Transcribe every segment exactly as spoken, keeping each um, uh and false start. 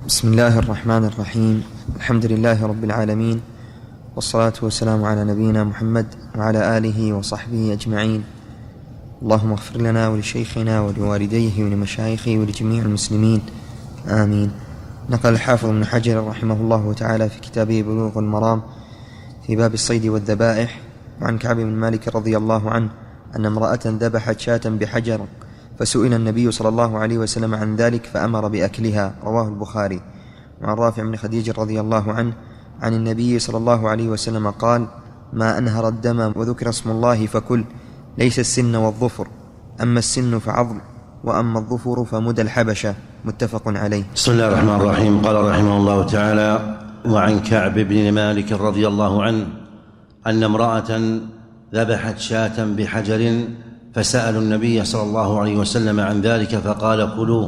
بسم الله الرحمن الرحيم. الحمد لله رب العالمين، والصلاة والسلام على نبينا محمد وعلى آله وصحبه أجمعين. اللهم اغفر لنا ولشيخنا ولوالديه ولمشايخه ولجميع المسلمين، آمين. نقل الحافظ ابن حجر رحمه الله تعالى في كتابه بلوغ المرام في باب الصيد والذبائح وعن كعب بن مالك رضي الله عنه أن امرأة ذبحت شاة بحجر، فسئل النبي صلى الله عليه وسلم عن ذلك فأمر بأكلها، رواه البخاري. وعن رافع بن خديج رضي الله عنه عن النبي صلى الله عليه وسلم قال: ما أنهر الدم وذكر اسم الله فكل، ليس السن والظفر، أما السن فعظم، وأما الظفر فمدى الحبشة، متفق عليه. بسم الله الرحمن الرحيم. قال رحمه الله تعالى: وعن كعب بن مالك رضي الله عنه أن امرأة ذبحت شاة بحجر، فسألوا النبي صلى الله عليه وسلم عن ذلك فقال: كلوا.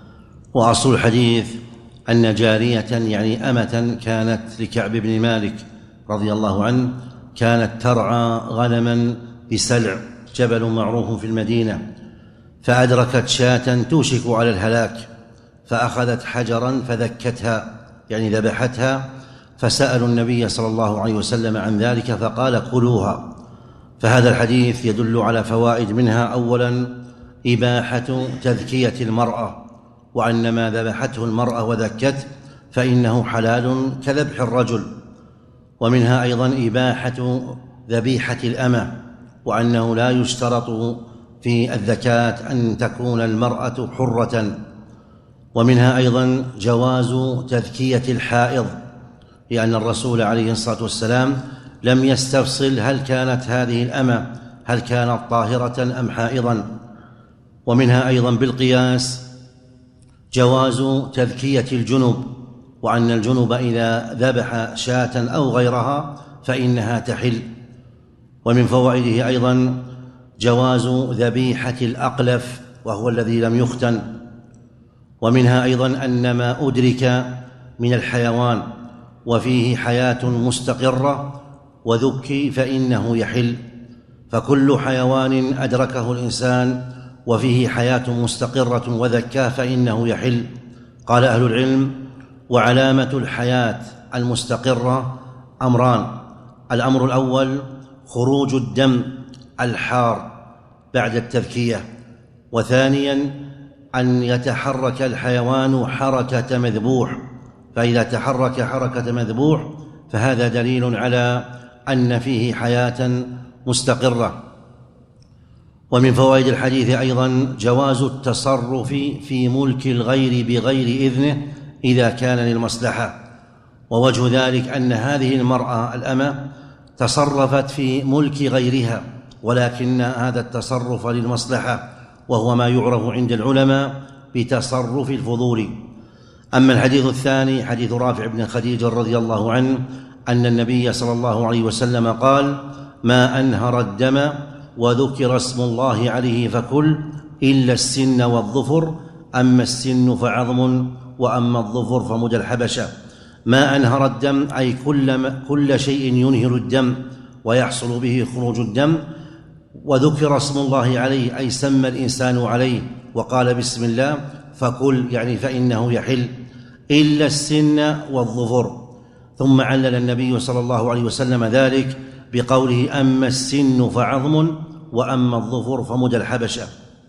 وأصل الحديث أن جارية يعني أمة كانت لكعب بن مالك رضي الله عنه كانت ترعى غنما بسلع، جبل معروف في المدينة، فأدركت شاة توشك على الهلاك، فأخذت حجرا فذكتها يعني ذبحتها، فسألوا النبي صلى الله عليه وسلم عن ذلك فقال: كلوها. فهذا الحديث يدل على فوائد، منها أولا إباحة تذكية المرأة، وأن ما ذبحته المرأة وذكت فإنه حلال كذبح الرجل. ومنها أيضا إباحة ذبيحة الأمة، وأنه لا يشترط في الذكاة أن تكون المرأة حرة. ومنها أيضا جواز تذكية الحائض، لأن الرسول عليه الصلاة والسلام لم يستفصل هل كانت هذه الأمة هل كانت طاهرة أم حائضا. ومنها أيضا بالقياس جواز تذكية الجنب، وأن الجنب إذا ذبح شاة أو غيرها فإنها تحل. ومن فوائده أيضا جواز ذبيحة الأقلف، وهو الذي لم يختن. ومنها أيضا أن ما أدرك من الحيوان وفيه حياة مستقرة وذكي فإنه يحل، فكل حيوان أدركه الإنسان وفيه حياة مستقرة وذكاه فإنه يحل. قال أهل العلم: وعلامة الحياة المستقرة أمران: الأمر الأول خروج الدم الحار بعد التذكية، وثانيا أن يتحرك الحيوان حركة مذبوح، فإذا تحرك حركة مذبوح فهذا دليل على أن فيه حياة مستقرة. ومن فوائد الحديث أيضا جواز التصرف في ملك الغير بغير إذنه إذا كان للمصلحة، ووجه ذلك أن هذه المرأة الأمة تصرفت في ملك غيرها، ولكن هذا التصرف للمصلحة، وهو ما يعرف عند العلماء بتصرف الفضول. أما الحديث الثاني حديث رافع بن خديج رضي الله عنه أن النبي صلى الله عليه وسلم قال: ما أنهر الدم وذكر اسم الله عليه فكل، إلا السن والظفر، أما السن فعظم، وأما الظفر فمدى الحبشة. ما أنهر الدم أي كل, كل شيء ينهر الدم ويحصل به خروج الدم، وذكر اسم الله عليه أي سمى الإنسان عليه وقال بسم الله فكل يعني فإنه يحل، إلا السن والظفر. ثم علل النبي صلى الله عليه وسلم ذلك بقوله: أما السن فعظم، وأما الظفر فمدى الحبشة.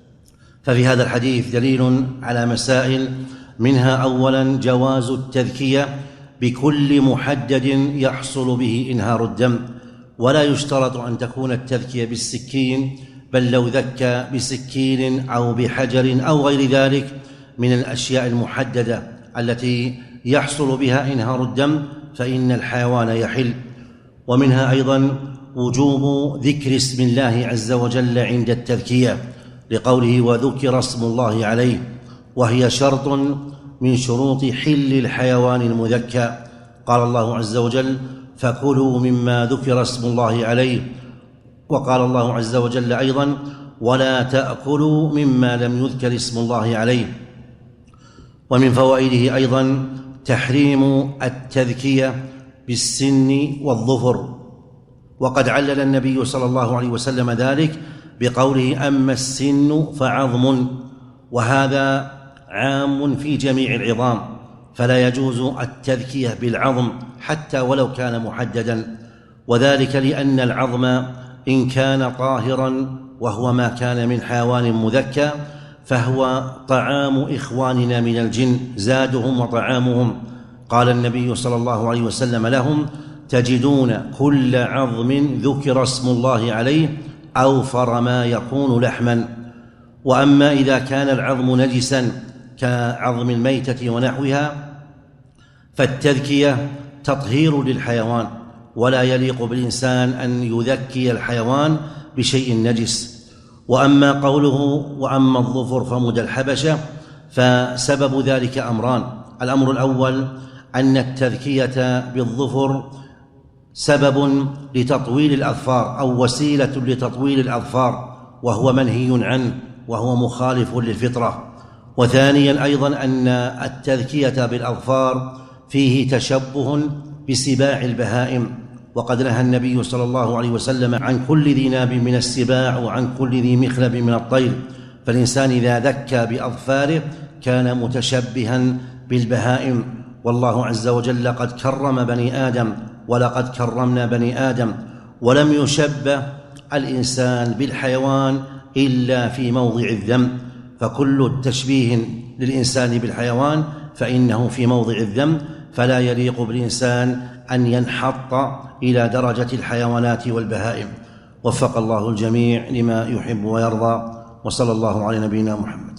ففي هذا الحديث دليل على مسائل، منها أولا جواز التذكية بكل محدد يحصل به إنهار الدم، ولا يشترط أن تكون التذكية بالسكين، بل لو ذكى بسكين أو بحجر أو غير ذلك من الأشياء المحددة التي يحصل بها إنهار الدم فإن الحيوان يحل. ومنها أيضا وجوب ذكر اسم الله عز وجل عند التذكية، لقوله: وذكر اسم الله عليه، وهي شرط من شروط حل الحيوان المذكى. قال الله عز وجل: فكلوا مما ذكر اسم الله عليه. وقال الله عز وجل أيضا: ولا تأكلوا مما لم يذكر اسم الله عليه. ومن فوائده أيضا تحريم التذكية بالسن والظفر، وقد علل النبي صلى الله عليه وسلم ذلك بقوله: أما السن فعظم، وهذا عام في جميع العظام، فلا يجوز التذكية بالعظم حتى ولو كان محددا، وذلك لأن العظم إن كان طاهرا وهو ما كان من حيوان مذكى فهو طعام إخواننا من الجن، زادهم وطعامهم. قال النبي صلى الله عليه وسلم لهم: تجدون كل عظم ذكر اسم الله عليه أوفر ما يكون لحما. وأما إذا كان العظم نجسا كعظم الميتة ونحوها فالتذكية تطهير للحيوان، ولا يليق بالإنسان أن يذكي الحيوان بشيء نجس. وأما قوله وأما الظفر فمد الحبشة فسبب ذلك أمران: الأمر الأول أن التذكية بالظفر سبب لتطويل الأظفار أو وسيلة لتطويل الأظفار، وهو منهي عنه وهو مخالف للفطرة. وثانيا أيضا أن التذكية بالأظفار فيه تشبه بسباع البهائم، وقد نهى النبي صلى الله عليه وسلم عن كل ذي ناب من السباع وعن كل ذي مخلب من الطير، فالإنسان إذا ذكى بأظفاره كان متشبها بالبهائم. والله عز وجل قد كرم بني آدم ولقد كرمنا بني آدم، ولم يشبه الإنسان بالحيوان إلا في موضع الذم، فكل التشبيه للإنسان بالحيوان فإنه في موضع الذم، فلا يليق بالإنسان أن ينحط إلى درجة الحيوانات والبهائم. وفق الله الجميع لما يحب ويرضى، وصلى الله على نبينا محمد.